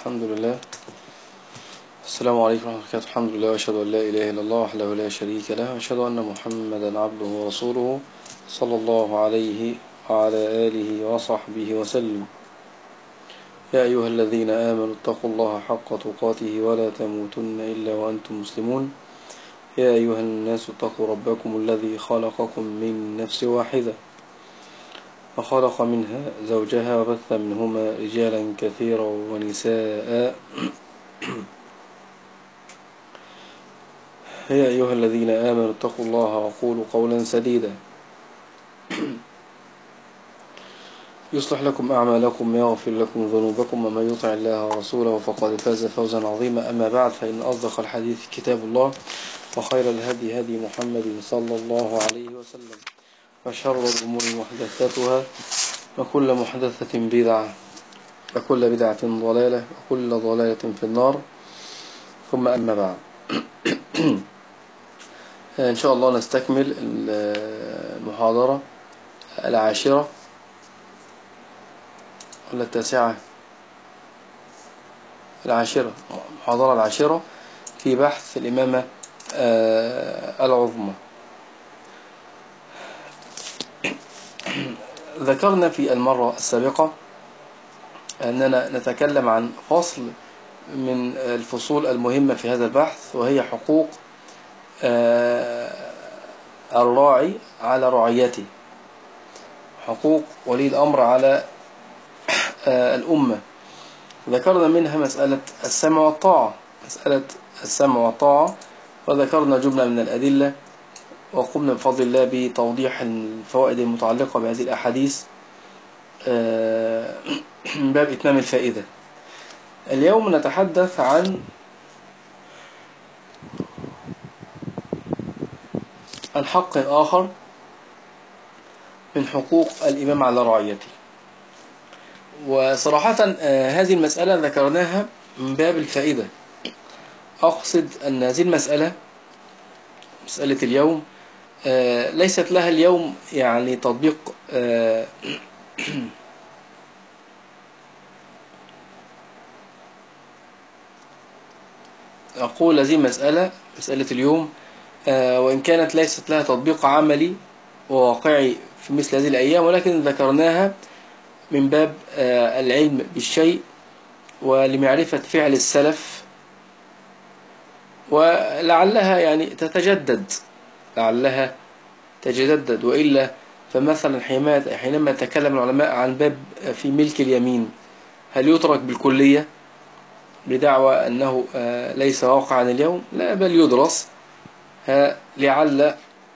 الحمد لله. السلام عليكم ورحمة الله وبركاته. الحمد لله وأشهد أن لا إله إلا الله وحده لا شريك له، وأشهد أن محمدا عبده ورسوله صلى الله عليه وعلى آله وصحبه وسلم. يا أيها الذين آمنوا اتقوا الله حق تقاته ولا تموتن إلا وأنتم مسلمون. يا أيها الناس اتقوا ربكم الذي خلقكم من نفس واحدة وخلق منها زوجها وبث منهما رجالا كثيرا ونساء. يا أيها الذين آمنوا اتقوا الله وقولوا قولا سديدا يصلح لكم أعمالكم ويغفر لكم ذنوبكم، ومن يطع الله ورسوله فقد فاز فوزا عظيما. أما بعد، فإن أصدق الحديث كتاب الله، وخير الهدي هدي محمد صلى الله عليه وسلم، وشر الأمور محدثاتها، وكل محدثة بدعة، وكل بدعة ضلالة، وكل ضلالة في النار. ثم أما بعد، إن شاء الله نستكمل المحاضرة العاشرة ولا التاسعة؟ المحاضرة العاشرة في بحث الإمامة العظمى. ذكرنا في المرة السابقة أننا نتكلم عن فصل من الفصول المهمة في هذا البحث، وهي حقوق الراعي على رعيته، حقوق ولي الأمر على الأمة. ذكرنا منها مسألة السمع والطاعة، وذكرنا جملة من الأدلة، وقمنا بفضل الله بتوضيح الفوائد المتعلقة بهذه الأحاديث من باب إتمام الفائدة. اليوم نتحدث عن حق آخر من حقوق الإمام على رعيته. وصراحة هذه المسألة ذكرناها من باب الفائدة. أقصد أن هذه مسألة اليوم ليست لها اليوم يعني تطبيق أقول هذه مسألة اليوم وإن كانت ليست لها تطبيق عملي وواقعي في مثل هذه الأيام، ولكن ذكرناها من باب العلم بالشيء ولمعرفة فعل السلف، ولعلها يعني تتجدد. وإلا فمثلا حينما تكلم العلماء عن باب في ملك اليمين، هل يترك بالكلية بدعوى أنه ليس واقعا اليوم؟ لا، بل يدرس لعل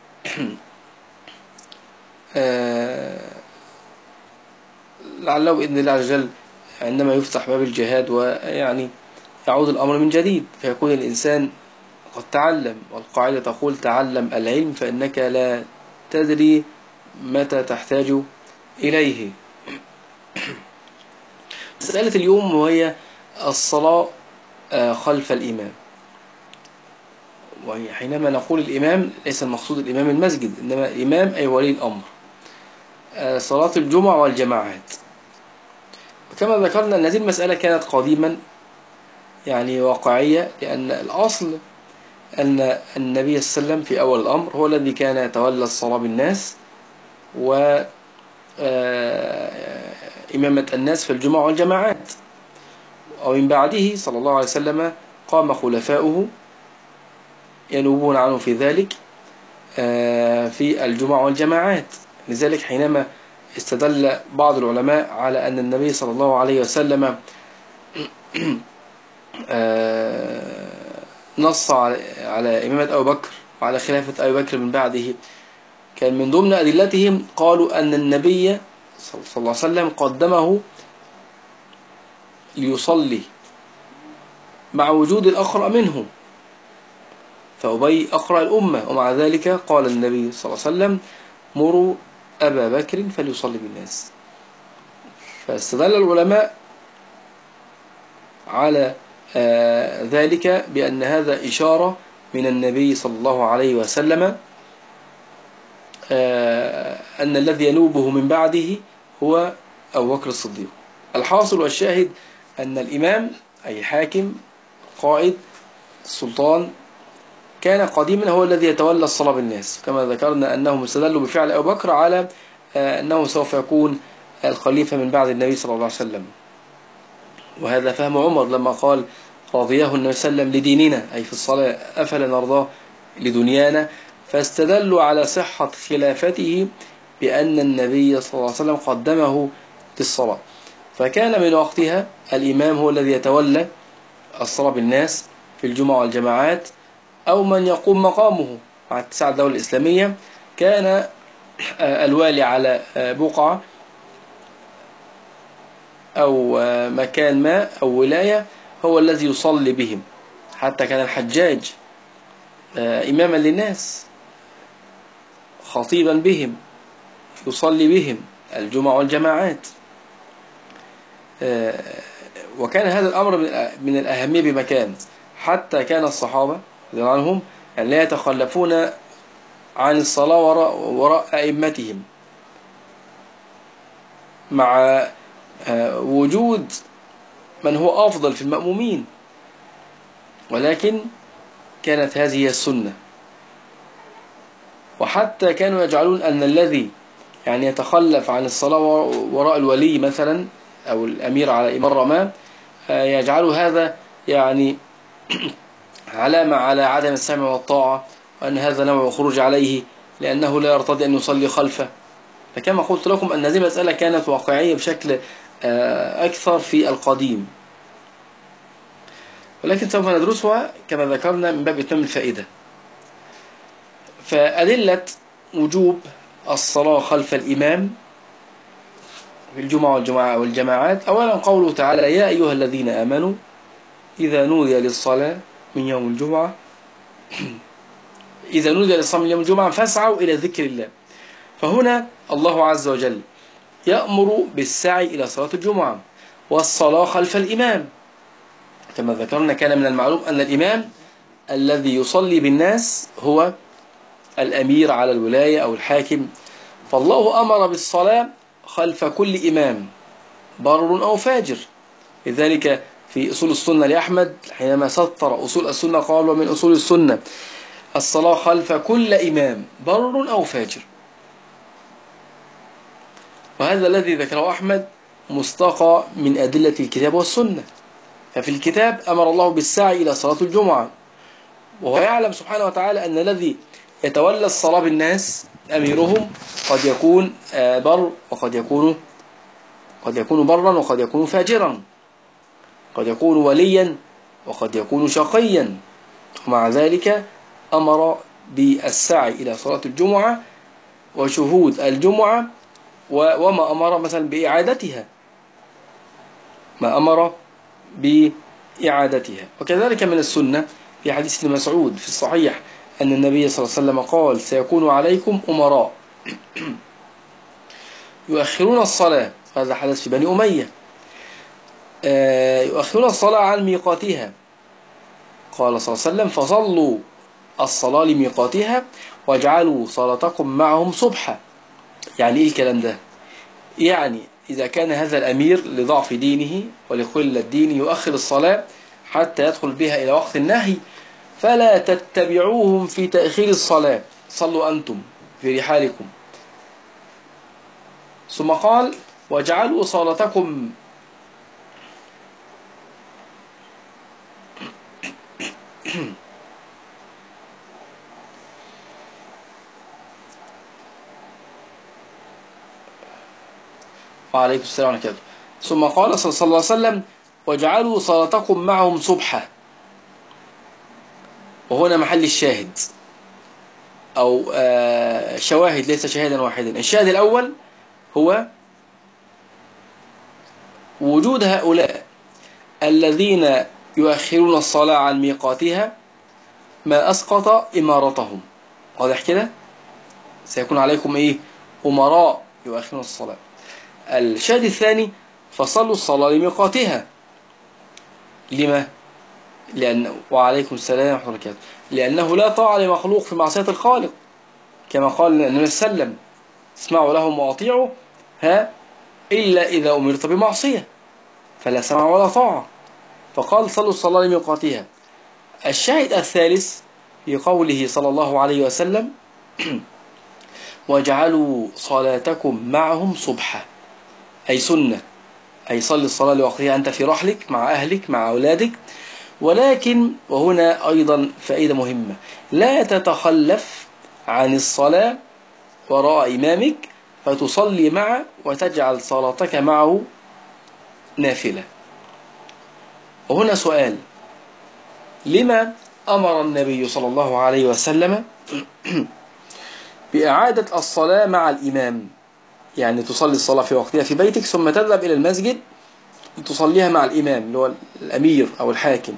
لعله بإذن الله عز وجل عندما يفتح باب الجهاد ويعني يعود الأمر من جديد، فيكون الإنسان قد تعلم. والقاعدة تقول: تعلم العلم فإنك لا تدري متى تحتاج إليه. مسألة اليوم وهي الصلاة خلف الإمام. وحينما نقول الإمام ليس المقصود الإمام المسجد، إنما الإمام أي ولي الأمر. صلاة الجمعة والجماعات. كما ذكرنا أن هذه المسألة كانت قديما يعني واقعية، لأن الأصل أن النبي صلى الله عليه وسلم في أول الأمر هو الذي كان يتولى الصلاة بالناس وإمامة الناس في الجمعة والجماعات. ومن بعده صلى الله عليه وسلم قام خلفاؤه ينوبون عنه في ذلك في الجمعة والجماعات. لذلك حينما استدل بعض العلماء على أن النبي صلى الله عليه وسلم نص على إمامة أبي بكر وعلى خلافة أبي بكر من بعده، كان من ضمن أدلتهم قالوا أن النبي صلى الله عليه وسلم قدمه ليصلي مع وجود الأقرأ منه، فأبي أقرأ الأمة، ومع ذلك قال النبي صلى الله عليه وسلم: مروا أبا بكر فليصلي بالناس. فاستدل العلماء على ذلك بأن هذا إشارة من النبي صلى الله عليه وسلم أن الذي ينوبه من بعده هو أبو بكر الصديق. الحاصل والشاهد أن الإمام أي حاكم قائد السلطان كان قديما هو الذي يتولى الصلاة بالناس، كما ذكرنا أنهم استدلوا بفعل أبي بكر على أنه سوف يكون الخليفة من بعد النبي صلى الله عليه وسلم. وهذا فهم عمر لما قال رضيه النبي صلى الله عليه وسلم لديننا، أي في الصلاة، أفلا نرضاه لدنيانا. فاستدلوا على صحة خلافته بأن النبي صلى الله عليه وسلم قدمه للصلاة، فكان من وقتها الإمام هو الذي يتولى الصلاة بالناس في الجمعة والجماعات، أو من يقوم مقامه مع اتساع الدولة الإسلامية. كان الوالي على بقعة أو مكان ما أو ولاية هو الذي يصلي بهم، حتى كان الحجاج إماما للناس خطيبا بهم يصلي بهم الجمعة والجماعات. وكان هذا الأمر من الأهمية بمكان، حتى كان الصحابة رضي الله عنهم أن لا يتخلفون عن الصلاة وراء أئمتهم، مع وجود من هو أفضل في المأمومين، ولكن كانت هذه هي السنة. وحتى كانوا يجعلون أن الذي يعني يتخلف عن الصلاة وراء الولي مثلا أو الأمير على إمارة ما، يجعلوا هذا يعني علامة على عدم السمع والطاعة، وأن هذا نوع خروج عليه لأنه لا يرتضي أن يصلي خلفه. فكما قلت لكم أن هذه المسألة كانت واقعية بشكل أكثر في القديم، ولكن سوف ندرسها كما ذكرنا من باب إتمام الفائدة. فأدلة وجوب الصلاة خلف الإمام في الجمعة والجماعات: أولا قوله تعالى: يا أيها الذين آمنوا إذا نودي للصلاة من يوم الجمعة إذا نودي للصلاة من يوم الجمعة فاسعوا إلى ذكر الله. فهنا الله عز وجل يأمر بالسعي إلى صلاة الجمعة والصلاة خلف الإمام. كما ذكرنا كان من المعلوم أن الإمام الذي يصلي بالناس هو الأمير على الولاية أو الحاكم، فالله أمر بالصلاة خلف كل إمام بر أو فاجر. لذلك في أصول السنة لأحمد حينما سطر أصول السنة قال: ومن أصول السنة الصلاة خلف كل إمام بر أو فاجر. وهذا الذي ذكره أحمد مستقى من أدلة الكتاب والسنة. ففي الكتاب أمر الله بالسعي إلى صلاة الجمعة، وهو يعلم سبحانه وتعالى أن الذي يتولى الصلاة بالناس أميرهم قد يكون بر وقد يكون برا وقد يكون فاجرا، قد يكون وليا وقد يكون شقيا، ومع ذلك أمر بالسعي إلى صلاة الجمعة وشهود الجمعة، وما أمر مثلا بإعادتها، ما أمر بإعادتها. وكذلك من السنة في حديث ابن مسعود في الصحيح أن النبي صلى الله عليه وسلم قال: سيكون عليكم أمراء يؤخرون الصلاة، هذا حدث في بني أمية، يؤخرون الصلاة عن ميقاتها. قال صلى الله عليه وسلم: فصلوا الصلاة لميقاتها واجعلوا صلاتكم معهم صبحا. يعني إيه الكلام ده؟ يعني إذا كان هذا الأمير لضعف دينه ولقلة الدين يؤخر الصلاة حتى يدخل بها إلى وقت النهي، فلا تتبعوهم في تأخير الصلاة، صلوا أنتم في رحالكم. ثم قال: واجعلوا صلاتكم وعليكم السلام ورحمة الله. ثم قال صلى الله عليه وسلم: واجعلوا صلاتكم معهم صبحا. وهنا محل الشاهد أو شواهد، ليس شاهدا واحدا. الشاهد الأول هو وجود هؤلاء الذين يؤخرون الصلاة عن ميقاتها ما أسقط إمارتهم. واضح كده؟ سيكون عليكم إيه؟ أمراء يؤخرون الصلاة. الشاهد الثاني: فصلوا الصلاة لميقاتها. لما؟ وعليكم السلام ورحمة الله وبركاته. لأنه لا طاعة لمخلوق في معصية الخالق، كما قال النبي صلى الله عليه وسلم: اسمعوا لهم وأطيعوا إلا إذا أمرت بمعصية فلا سمع ولا طاعة. فقال صلوا الصلاة لميقاتها. الشاهد الثالث في قوله صلى الله عليه وسلم واجعلوا صلاتكم معهم صبحة، أي سنة، أي صل الصلاة لوقتها أنت في رحلك مع أهلك مع أولادك. ولكن وهنا أيضا فائدة مهمة، لا تتخلف عن الصلاة وراء إمامك فتصلي معه وتجعل صلاتك معه نافلة. وهنا سؤال، لما أمر النبي صلى الله عليه وسلم بإعادة الصلاة مع الإمام؟ يعني تصلي الصلاة في وقتها في بيتك ثم تذهب إلى المسجد لتصليها مع الإمام اللي هو الأمير أو الحاكم.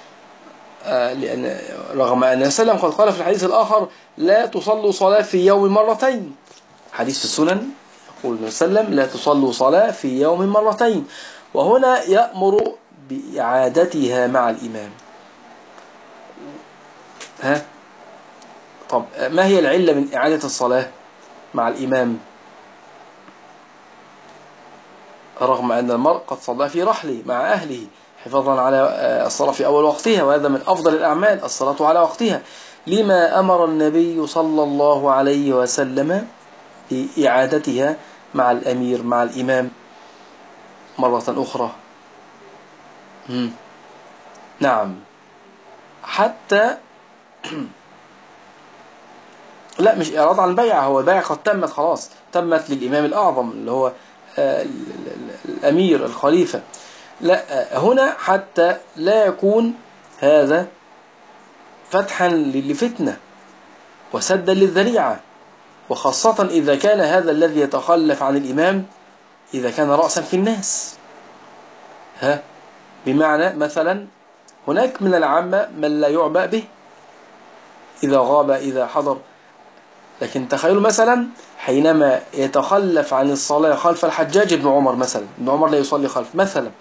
لأن رغم أن النبي قد قال في الحديث الآخر لا تصلوا صلاة في يوم مرتين، حديث في السنن يقول النبي صلى الله عليه وسلم لا تصلوا صلاة في يوم مرتين، وهنا يأمر بإعادتها مع الإمام. طب ما هي العلة من إعادة الصلاة مع الإمام رغم أن المرء قد صلى في رحله مع أهله حفاظا على الصلاة في أول وقتها، وهذا من أفضل الأعمال الصلاة على وقتها؟ لما أمر النبي صلى الله عليه وسلم بإعادتها مع الأمير مع الإمام مرة أخرى؟ نعم، حتى لا مش إعراض عن البيعة، هو البيعة قد تمت خلاص، تمت للإمام الأعظم اللي هو الأمير الخليفة. لا، هنا حتى لا يكون هذا فتحا لفتنة وسدا للذريعة، وخاصة إذا كان هذا الذي يتخلف عن الإمام إذا كان رأسا في الناس. بمعنى مثلا هناك من العامة من لا يعبأ به إذا غاب إذا حضر، لكن تخيلوا مثلا حينما يتخلف عن الصلاة خلف الحجاج بن عمر مثلا، ابن عمر لا يصلي خلف مثلا،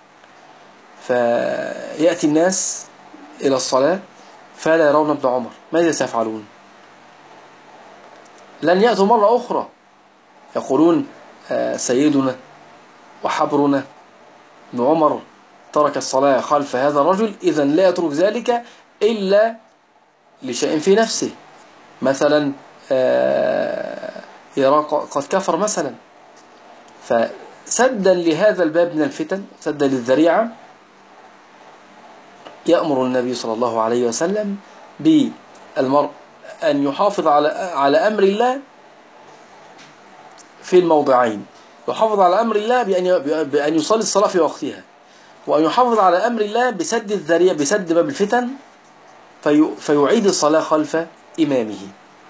فيأتي الناس إلى الصلاة فلا يرون ابن عمر، ماذا سيفعلون؟ لن يأتوا مرة أخرى يقولون سيدنا وحبرنا ابن عمر ترك الصلاة خلف هذا الرجل، إذن لا يترك ذلك إلا لشيء في نفسه، مثلا يرى قد كفر مثلا. فسدا لهذا الباب من الفتن، سدا للذريعة، يأمر النبي صلى الله عليه وسلم بالمرء أن يحافظ على أمر الله في الموضعين، يحافظ على أمر الله بأن يصلي الصلاة في وقتها، وأن يحافظ على أمر الله بسد الذريعة بسد باب الفتن فيعيد الصلاة خلف إمامه.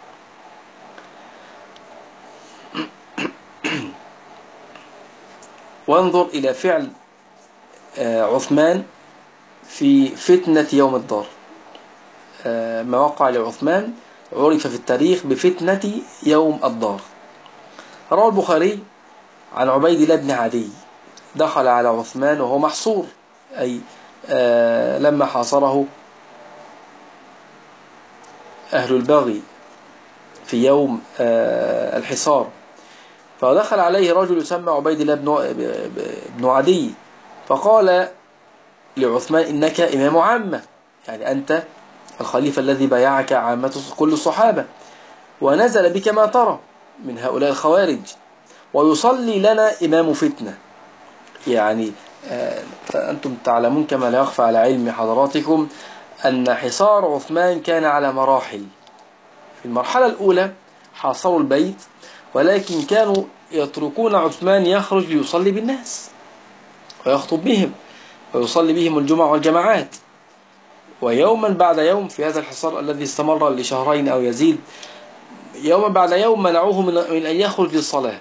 وانظر إلى فعل عثمان في فتنة يوم الدار. ما وقع لعثمان عرف في التاريخ بفتنة يوم الدار. روى البخاري عن عبيد الله بن عدي دخل على عثمان وهو محصور، أي لما حاصره أهل البغي في يوم الحصار، فدخل عليه رجل يسمى عبيد الله بن عدي، فقال لعثمان إنك إمام عامة، يعني أنت الخليفة الذي بايعك عامة كل الصحابة، ونزل بك ما ترى من هؤلاء الخوارج، ويصلي لنا إمام فتنة. يعني أنتم تعلمون كما لا يخفى على علم حضراتكم أن حصار عثمان كان على مراحل. في المرحلة الأولى حاصروا البيت، ولكن كانوا يتركون عثمان يخرج ليصلي بالناس ويخطب بهم ويصلي بهم الجمعة والجماعات. ويوما بعد يوم في هذا الحصار الذي استمر لشهرين أو يزيد، يوما بعد يوم منعوه من أن يخرج للصلاة،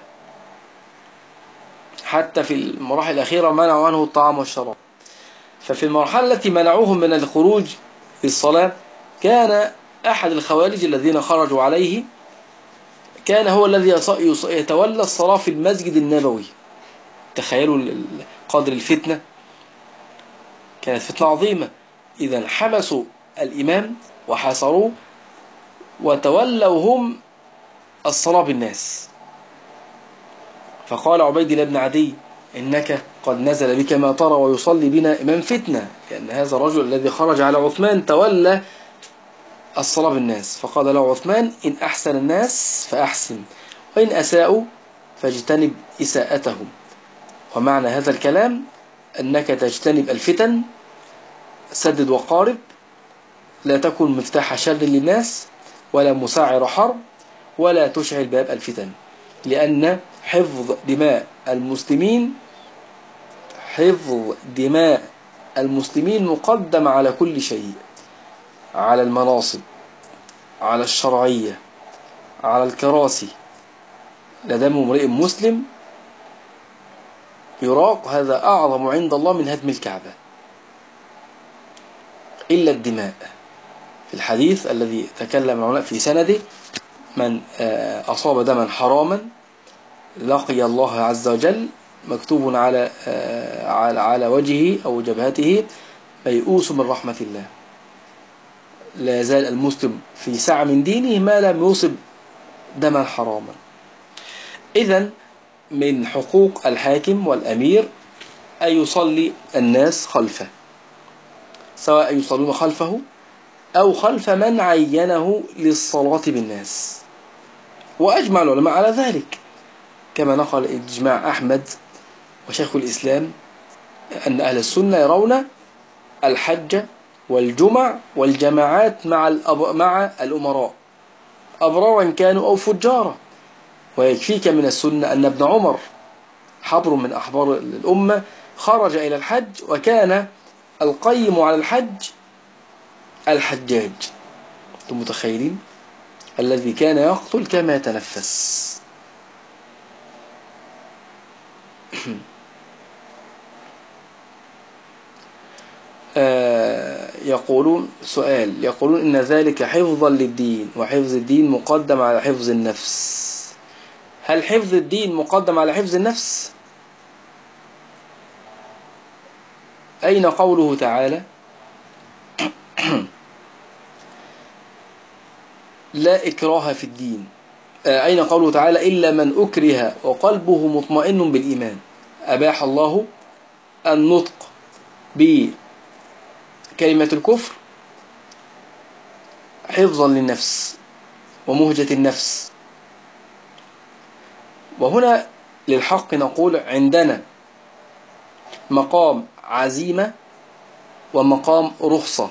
حتى في المراحل الأخيرة منعوا عنه الطعام والشراب. ففي المرحلة التي منعوهم من الخروج للصلاة كان أحد الخوارج الذين خرجوا عليه كان هو الذي يتولى الصلاة في المسجد النبوي. تخيلوا قدر الفتنة، كانت فتنة عظيمة. إذن حبسوا الإمام وحاصروه وتولوا هم الصلاة بالناس. فقال عبيد الله بن عدي إنك قد نزل بك ما ترى ويصلي بنا إمام فتنة، لأن هذا الرجل الذي خرج على عثمان تولى الصلاة بالناس، فقال له عثمان: إن أحسن الناس فأحسن، وإن أساءوا فاجتنب إساءتهم. ومعنى هذا الكلام أنك تجتنب الفتن، سدد وقارب، لا تكن مفتاح شر للناس ولا مساعر حرب ولا تشعل باب الفتن، لأن حفظ دماء المسلمين مقدم على كل شيء، على المناصب، على الشرعية، على الكراسي. لدم امرئ مسلم يراق هذا أعظم عند الله من هدم الكعبة، إلا الدماء. في الحديث الذي تكلم العلماء في سنده: من أصاب دما حراما لقي الله عز وجل مكتوب على وجهه أو جبهته: ميؤوس من رحمة الله. لا يزال المسلم في سعة من دينه ما لم يصب دما حراما. إذن من حقوق الحاكم والأمير أن يصلي الناس خلفه، سواء يصلون خلفه أو خلف من عينه للصلاة بالناس. وأجمع العلماء على ذلك، كما نقل إجماع أحمد وشيخ الإسلام أن أهل السنة يرون الحج والجمع والجماعات مع الأمراء، أبرارا كانوا أو فجارا. ويكفيك من السنة أن ابن عمر حبر من أحبار الأمة خرج إلى الحج، وكان القيم على الحج الحجاج. أنتم متخيلين؟ الذي كان يقتل كما يتنفس. يقولون إن ذلك حفظا للدين، وحفظ الدين مقدم على حفظ النفس. هل حفظ الدين مقدم على حفظ النفس؟ أين قوله تعالى: لا إكراه في الدين؟ أين قوله تعالى: إلا من أكره وقلبه مطمئن بالإيمان؟ أباح الله النطق بكلمة الكفر حفظا للنفس ومهجة النفس. وهنا للحق نقول: عندنا مقام عزيمة ومقام رخصة.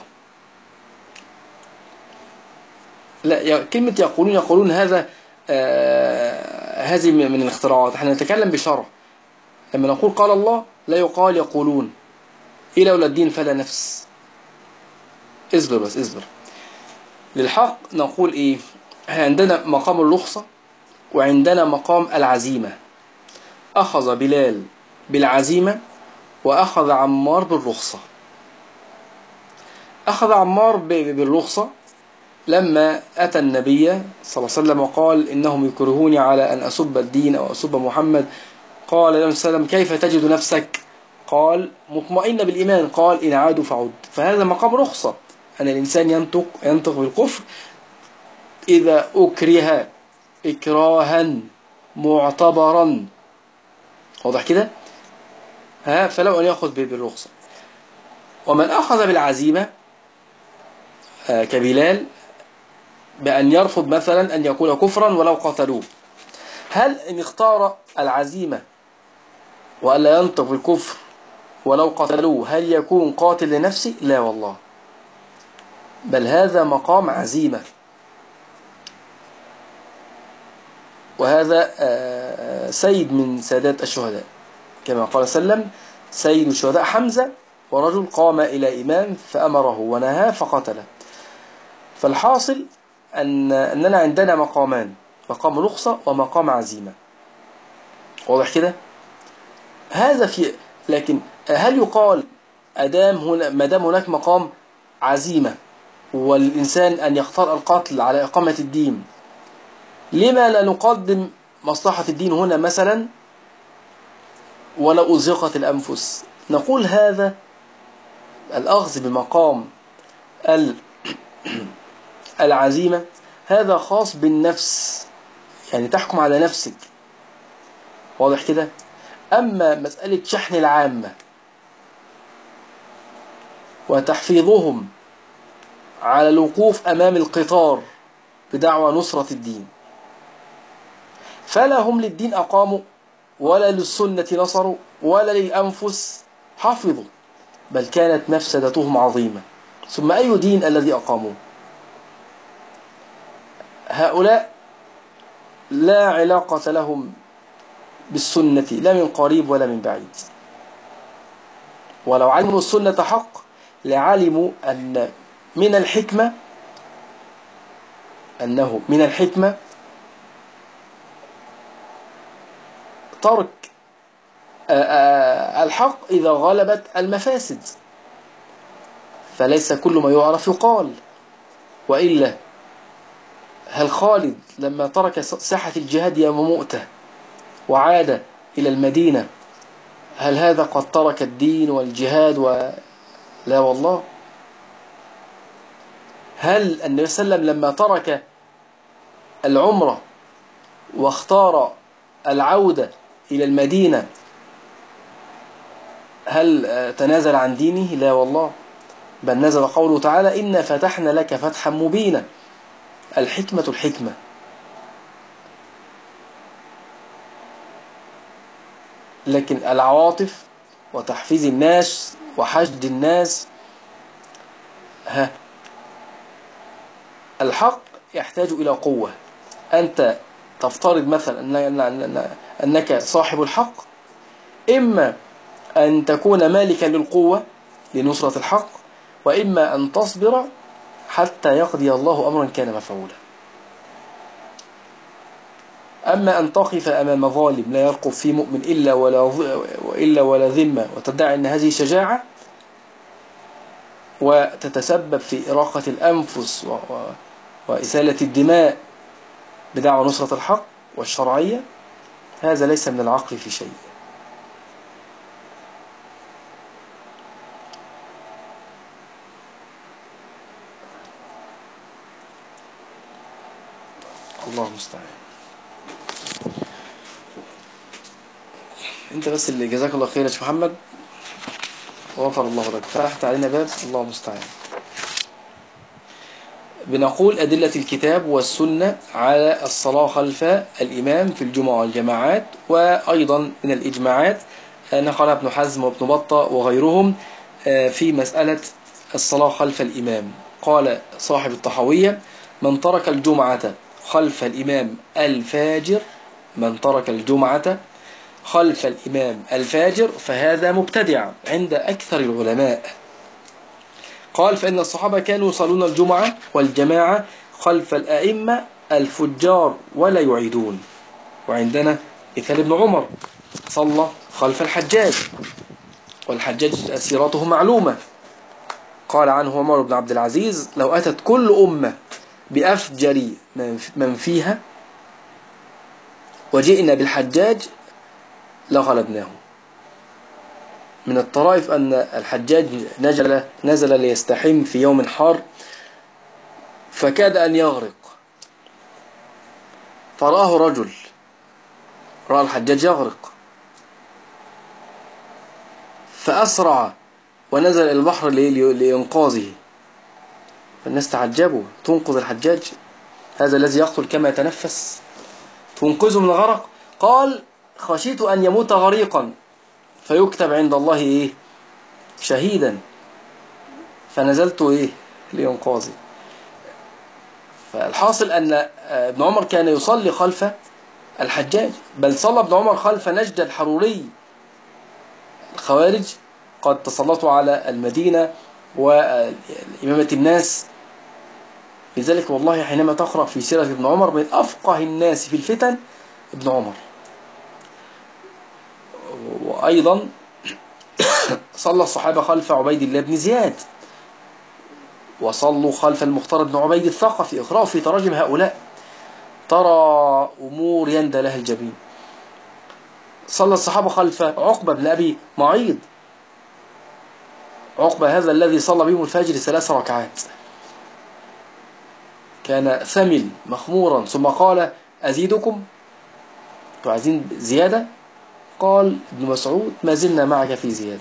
لا، كلمة يقولون هذا هذه من الاختراعات. احنا نتكلم بشرع. لما نقول قال الله لا يقال يقولون. إيه لولا الدين فلا نفس. اصبر بس اصبر. للحق نقول إيه؟ عندنا مقام الرخصة وعندنا مقام العزيمة. أخذ بلال بالعزيمة وأخذ عمار بالرخصة. أخذ عمار بالرخصة لما أتى النبي صلى الله عليه وسلم وقال: إنهم يكرهوني على أن أسب الدين أو أسب محمد. قال له وسلم: كيف تجد نفسك؟ قال: مطمئن بالإيمان. قال: إن عادوا فعد. فهذا مقام رخصة، أن الإنسان ينطق بالكفر إذا أكره إكراها معتبرا. واضح كده؟ فلو أن يأخذ بالرخصة. ومن أخذ بالعزيمة كبلال بأن يرفض مثلا أن يقول كفرا ولو قتلوه، هل إن اختار العزيمة وألا ينطق بالكفر ولو قتلوه هل يكون قاتل لنفسه؟ لا والله، بل هذا مقام عزيمة. وهذا سيد من سادات الشهداء، كما قال سلم: سيد الشهداء حمزة، ورجل قام إلى إمام فأمره ونهاه فقتله. فالحاصل أننا عندنا مقامان: مقام رخصة ومقام عزيمة. واضح كده؟ هذا لكن هل يقال ما دام هناك مقام عزيمة والإنسان أن يختار القتل على إقامة الدين، لما لا نقدم مصلحة الدين هنا مثلا ولو أزهقت الأنفس؟ نقول هذا الأخذ بمقام العزيمة هذا خاص بالنفس، يعني تحكم على نفسك. واضح كده؟ أما مسألة شحن العامة وتحفيظهم على الوقوف أمام القطار بدعوى نصرة الدين، فلا هم للدين أقاموا ولا للسنة نصروا ولا للأنفس حفظوا، بل كانت مفسدتهم عظيمة. ثم أي دين الذي أقاموه؟ هؤلاء لا علاقة لهم بالسنة لا من قريب ولا من بعيد، ولو علموا السنة حق لعلموا أن من الحكمة ترك الحق إذا غلبت المفاسد، فليس كل ما يعرف يقال. وإلا هل خالد لما ترك ساحة الجهاد يوم مؤتة وعاد إلى المدينة هل هذا قد ترك الدين والجهاد لا والله. هل النبي صلى الله عليه وسلم لما ترك العمرة واختار العودة إلى المدينة هل تنازل عن دينه؟ لا والله، بل نزل قوله تعالى إنا فتحنا لك فتحا مبينا. الحكمة لكن العواطف وتحفيز الناس وحشد الناس، الحق يحتاج إلى قوة. أنت تفترض مثلا أنك صاحب الحق، إما أن تكون مالكا للقوة لنصرة الحق، وإما أن تصبر حتى يقضي الله أمرا كان مفعولا. أما أن تقف أمام ظالم لا يرقب في مؤمن إلا ولا ذمة وتدعي أن هذه شجاعة وتتسبب في إراقة الأنفس وإسالة الدماء بدعوى نصرة الحق والشرعية، هذا ليس من العقل في شيء. الله المستعان. انت بس اللي جزاك الله خير يا شيخ محمد، وغفر الله لك، فتحت علينا باب. الله المستعان. بنقول أدلة الكتاب والسنة على الصلاة خلف الإمام في الجمعة والجماعات، وأيضا من الإجماعات نقلها ابن حزم وابن بطة وغيرهم في مسألة الصلاة خلف الإمام. قال صاحب الطحاوية من ترك الجمعة خلف الإمام الفاجر، من ترك الجمعة خلف الإمام الفاجر فهذا مبتدع عند أكثر العلماء. قال فإن الصحابة كانوا يصلون الجمعة والجماعة خلف الأئمة الفجار ولا يعيدون. وعندنا مثال ابن عمر صلى خلف الحجاج، والحجاج أسيرته معلومة. قال عنه عمر بن عبد العزيز لو أتت كل أمة بأفجر من فيها وجئنا بالحجاج لغلبناه. من الطرائف أن الحجاج نزل ليستحم في يوم حار فكاد أن يغرق، فرآه رجل، رأى الحجاج يغرق فأسرع ونزل إلى البحر لإنقاذه. فالناس تعجبوا، تنقذ الحجاج هذا الذي يقتل كما يتنفس تنقذه من الغرق؟ قال خشيت أن يموت غريقا فيكتب عند الله شهيدا، فنزلت لإنقاذه. فالحاصل أن ابن عمر كان يصلي خلف الحجاج، بل صلى ابن عمر خلف نجد الحروري. الخوارج قد تسلطوا على المدينة وإمامة الناس. لذلك والله حينما تقرأ في سيرة ابن عمر من أفقه الناس في الفتن ابن عمر. وأيضا صلى الصحابة خلف عبيد الله بن زياد، وصلوا خلف المختار بن عبيد الثقفي. اقرأوا في تراجم هؤلاء ترى أمور يندى لها الجبين. صلى الصحابة خلف عقبة بن أبي معيط، عقبة هذا الذي صلى بهم الفجر 3 ركعات، كان ثمل مخمورا ثم قال أزيدكم، عايزين زيادة؟ قال ابن مسعود: ما زلنا معك في زيادة.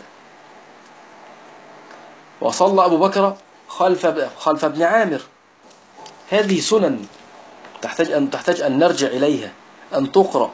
وصلى أبو بكر خلف ابن عامر. هذه سنن تحتاج أن نرجع إليها، أن تقرأ.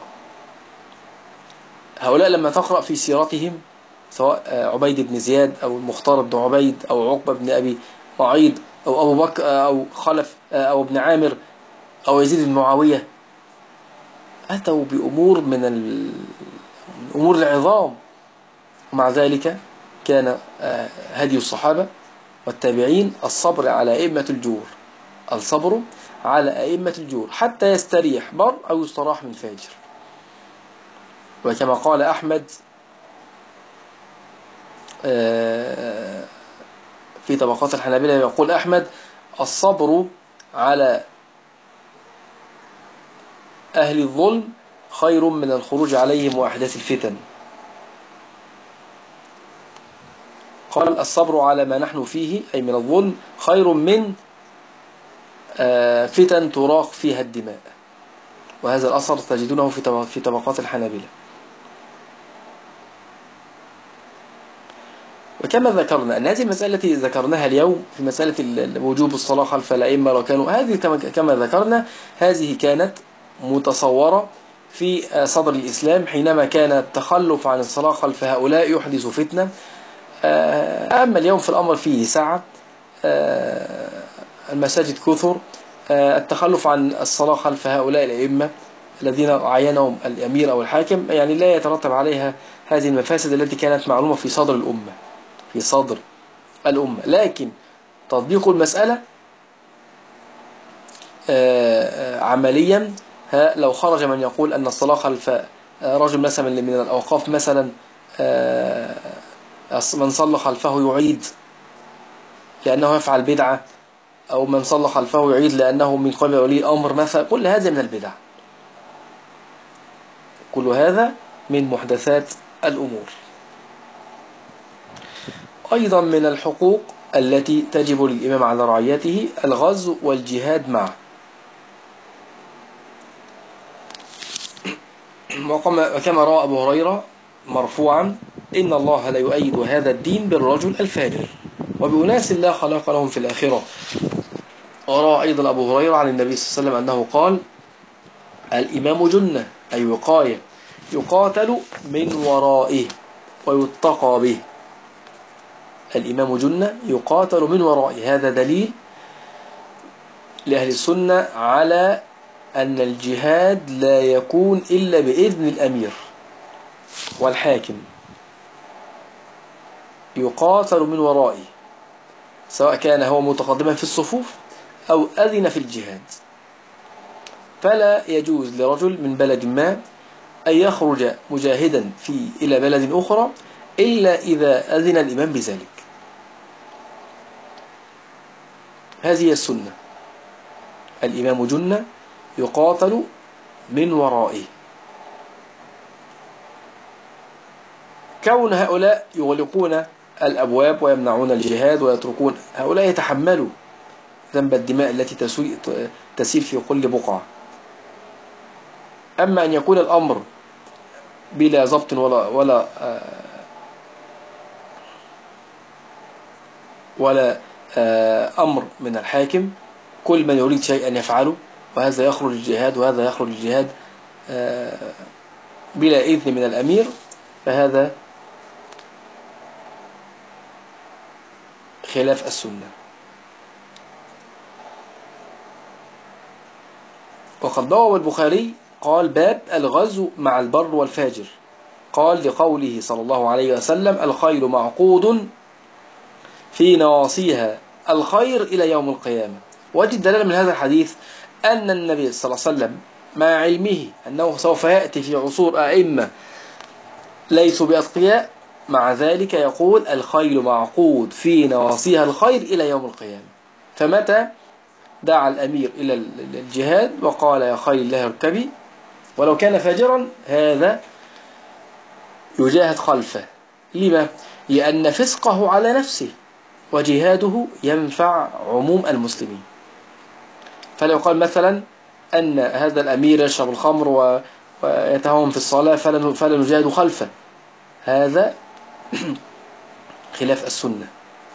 هؤلاء لما تقرأ في سيرتهم، سواء عبيد بن زياد أو المختار بن عبيد أو عقبة بن أبي معيط أو أبو بكر أو خلف أو ابن عامر أو يزيد بن معاوية، أتوا بأمور من الأمور العظام. ومع ذلك كان هدي الصحابة والتابعين الصبر على أئمة الجور، الصبر على أئمة الجور حتى يستريح بر أو يستراح من فاجر. وكما قال أحمد في طبقات الحنابلة، يقول أحمد: الصبر على أهل الظلم خير من الخروج عليهم وأحداث الفتن. قال: الصبر على ما نحن فيه أي من الظلم خير من فتن تراق فيها الدماء. وهذا الأثر تجدونه في طبقات الحنابلة. وكما ذكرنا أن هذه المسألة التي ذكرناها اليوم في مسألة وجوب الصلاة خلف الأئمة لو كانوا، هذه كما ذكرنا هذه كانت متصورة في صدر الإسلام حينما كان التخلف عن الصلاة خلف هؤلاء يحدث فتنة. أما اليوم في الأمر فيه سعة، المساجد كثر، التخلف عن الصلاة خلف هؤلاء الأئمة الذين عينهم الأمير أو الحاكم يعني لا يترتب عليها هذه المفاسد التي كانت معلومة في صدر الأمة، في صدر الأمة. لكن تطبيق المسألة عمليا، لو خرج من يقول أن الصلاة خلف رجل مثلا من الأوقاف مثلا، من صلى خلفه يعيد لأنه يفعل بدعة، أو من صلى خلفه يعيد لأنه من قبل ولي الأمر مثلا، كل هذا من البدع، كل هذا من محدثات الأمور. أيضا من الحقوق التي تجب للإمام على رعيته الغزو والجهاد معه. وكما روى أبو هريرة مرفوعا: إن الله لا يؤيد هذا الدين بالرجل الفاجر وبأناس لا خلاق لهم في الآخرة. وروى أيضا أبو هريرة عن النبي صلى الله عليه وسلم أنه قال: الإمام جنة أي وقاية، يقاتل من ورائه ويتقى به. الإمام جنة يقاتل من ورائه. هذا دليل لأهل السنة على أن الجهاد لا يكون إلا بإذن الأمير والحاكم، يقاتل من ورائه، سواء كان هو متقدما في الصفوف أو أذن في الجهاد. فلا يجوز لرجل من بلد ما أن يخرج مجاهدا إلى بلد أخرى إلا إذا أذن الإمام بذلك. هذه السنة: الإمام جنة يقاتل من ورائه. كون هؤلاء يغلقون الأبواب ويمنعون الجهاد ويتركون، هؤلاء يتحملوا ذنب الدماء التي تسيل في كل بقعة. أما أن يكون الأمر بلا ضبط ولا أمر من الحاكم، كل من يريد شيئا يفعله، وهذا يخرج الجهاد وهذا يخرج الجهاد بلا إذن من الأمير، فهذا خلاف السنة. وقد روى البخاري قال: باب الغزو مع البر والفاجر، قال لقوله صلى الله عليه وسلم: الخيل معقود في نواصيها الخير إلى يوم القيامة. وجد دلالة من هذا الحديث أن النبي صلى الله عليه وسلم مع علمه أنه سوف يأتي في عصور أئمة ليسوا بأتقياء، مع ذلك يقول: الخيل معقود في نواصيها الخير إلى يوم القيامة. فمتى دعا الأمير إلى الجهاد وقال: يا خيل الله اركبي، ولو كان فاجرا هذا يجاهد خلفه. لما؟ لأن فسقه على نفسه وجهاده ينفع عموم المسلمين. فلو قال مثلا أن هذا الأمير يشرب الخمر ويتهاون في الصلاة فلا نجاهد خلفه، هذا خلاف السنة،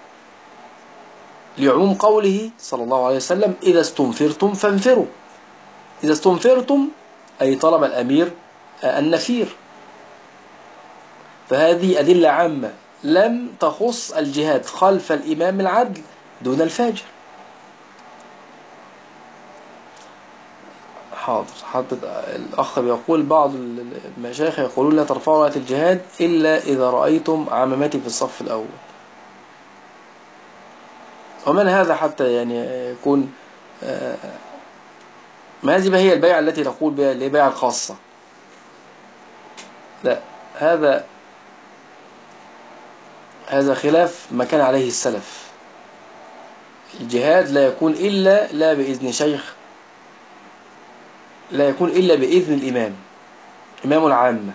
لعموم قوله صلى الله عليه وسلم: إذا استنفرتم فانفروا. إذا استنفرتم أي طلب الأمير النفير. فهذه أدلة عامة لم تخص الجهاد خلف الإمام العدل دون الفاجر. حاضر. الأخ بيقول بعض المشايخ يقولون: لا ترفعوا راية الجهاد إلا إذا رأيتم عمامتي في الصف الأول. ومن هذا حتى يعني يكون ما هذه هي البيعة التي نقول بها البيعة الخاصة؟ لا، هذا خلاف ما كان عليه السلف. الجهاد لا يكون إلا لا بإذن شيخ، لا يكون إلا بإذن الإمام، إمام العامة.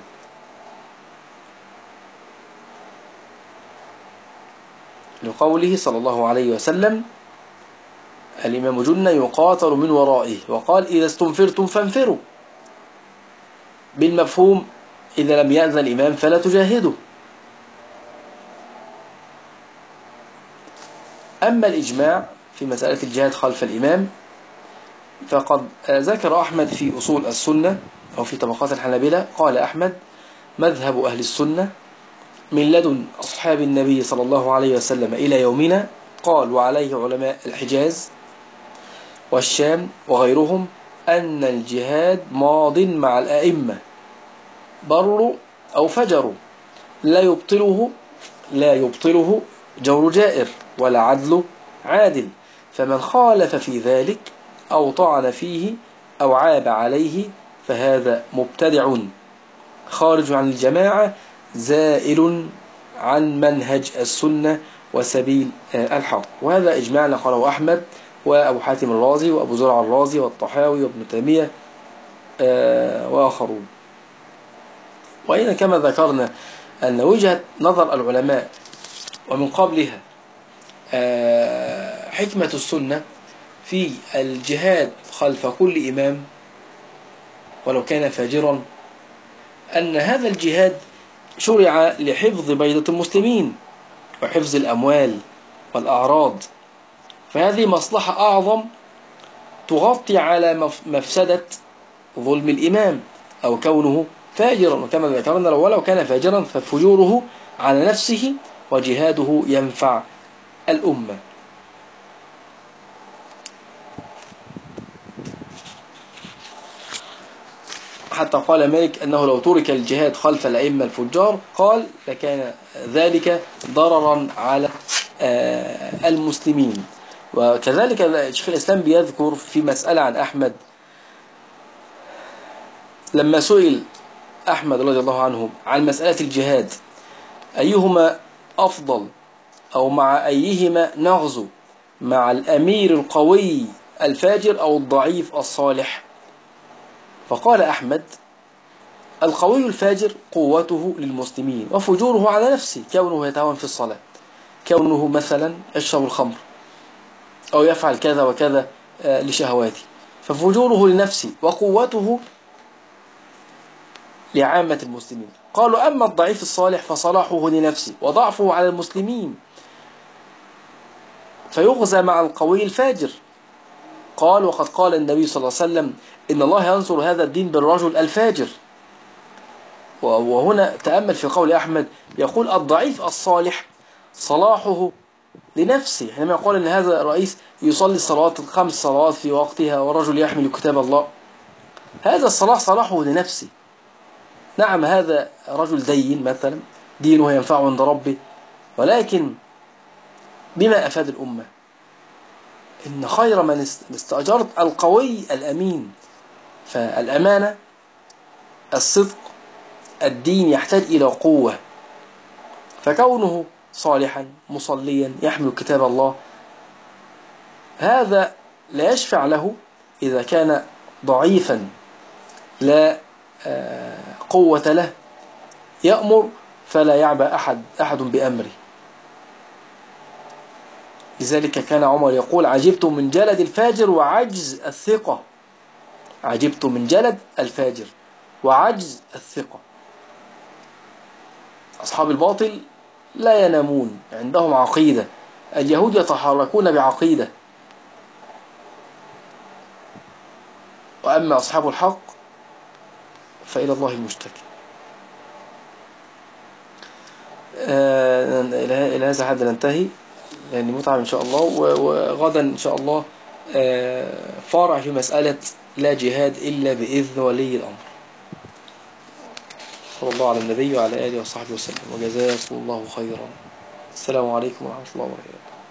لقوله صلى الله عليه وسلم: الإمام جنة يقاتل من ورائه، وقال: إذا استنفرتم فانفروا، بالمفهوم إذا لم يأذن الإمام فلا تجاهدوا. أما الإجماع في مسألة الجهاد خلف الإمام فقد ذكر أحمد في أصول السنة أو في طبقات الحنابلة، قال أحمد: مذهب أهل السنة من لدن أصحاب النبي صلى الله عليه وسلم إلى يومنا، قال وعليه علماء الحجاز والشام وغيرهم، أن الجهاد ماض مع الأئمة بروا أو فجروا، لا يبطله جور جائر ولا عدل عادل، فمن خالف في ذلك أو طعن فيه أو عاب عليه فهذا مبتدع خارج عن الجماعة، زائل عن منهج السنة وسبيل الحق. وهذا إجماع نقله أحمد وأبو حاتم الرازي وأبو زرع الرازي والطحاوي وابن تيمية وآخرون. وإن كما ذكرنا أن وجهة نظر العلماء ومن قبلها حكمة السنة في الجهاد خلف كل إمام ولو كان فاجرا، أن هذا الجهاد شرع لحفظ بيضة المسلمين وحفظ الأموال والأعراض، فهذه مصلحة أعظم تغطي على مفسدة ظلم الإمام أو كونه فاجرا. وكما ذكرنا ولو كان فاجرا ففجوره على نفسه وجهاده ينفع الأمة. حتى قال مالك أنه لو ترك الجهاد خلف الأئمة الفجار قال لكان ذلك ضررا على المسلمين. وكذلك شيخ الإسلام بيذكر في مسألة عن أحمد لما سئل أحمد رضي الله عنه عن مسألة الجهاد أيهما أفضل أو مع أيهما نغزو، مع الأمير القوي الفاجر أو الضعيف الصالح؟ فقال أحمد: القوي الفاجر قوته للمسلمين وفجوره على نفسه، كونه يتهاون في الصلاة، كونه مثلا يشرب الخمر أو يفعل كذا وكذا لشهواته، ففجوره لنفسه وقوته لعامة المسلمين. قالوا: أما الضعيف الصالح فصلاحه لنفسه وضعفه على المسلمين فيغزى مع القوي الفاجر. قال: وقد قال النبي صلى الله عليه وسلم: إن الله ينصر هذا الدين بالرجل الفاجر. وهنا تأمل في قول أحمد يقول: الضعيف الصالح صلاحه لنفسه، حينما يقول أن هذا الرئيس يصلي الصلوات 5 صلوات في وقتها ورجل يحمل كتاب الله، هذا الصلاح صلاحه لنفسه. نعم هذا رجل دين مثلا دينه ينفعه عند ربه، ولكن بما أفاد الأمة؟ إن خير من استأجرت القوي الأمين. فالأمانة، الصدق، الدين يحتاج إلى قوة، فكونه صالحا مصليا يحمل كتاب الله هذا لا يشفع له إذا كان ضعيفا لا قوة له، يأمر فلا يعبأ أحد بأمره. لذلك كان عمر يقول: عجبت من جلد الفاجر وعجز الثقة. عجبت من جلد الفاجر وعجز الثقة. أصحاب الباطل لا ينامون، عندهم عقيدة. اليهود يتحركون بعقيدة، وأما أصحاب الحق فإلى الله المشتكى. إلى هذا الحد ننتهي، لأني متعب إن شاء الله. وغدا إن شاء الله فارع في مسألة لا جهاد إلا بإذن ولي الأمر. صلى الله على النبي وعلى آله وصحبه وسلم، وجزاكم الله خيرا. السلام عليكم ورحمة الله وبركاته.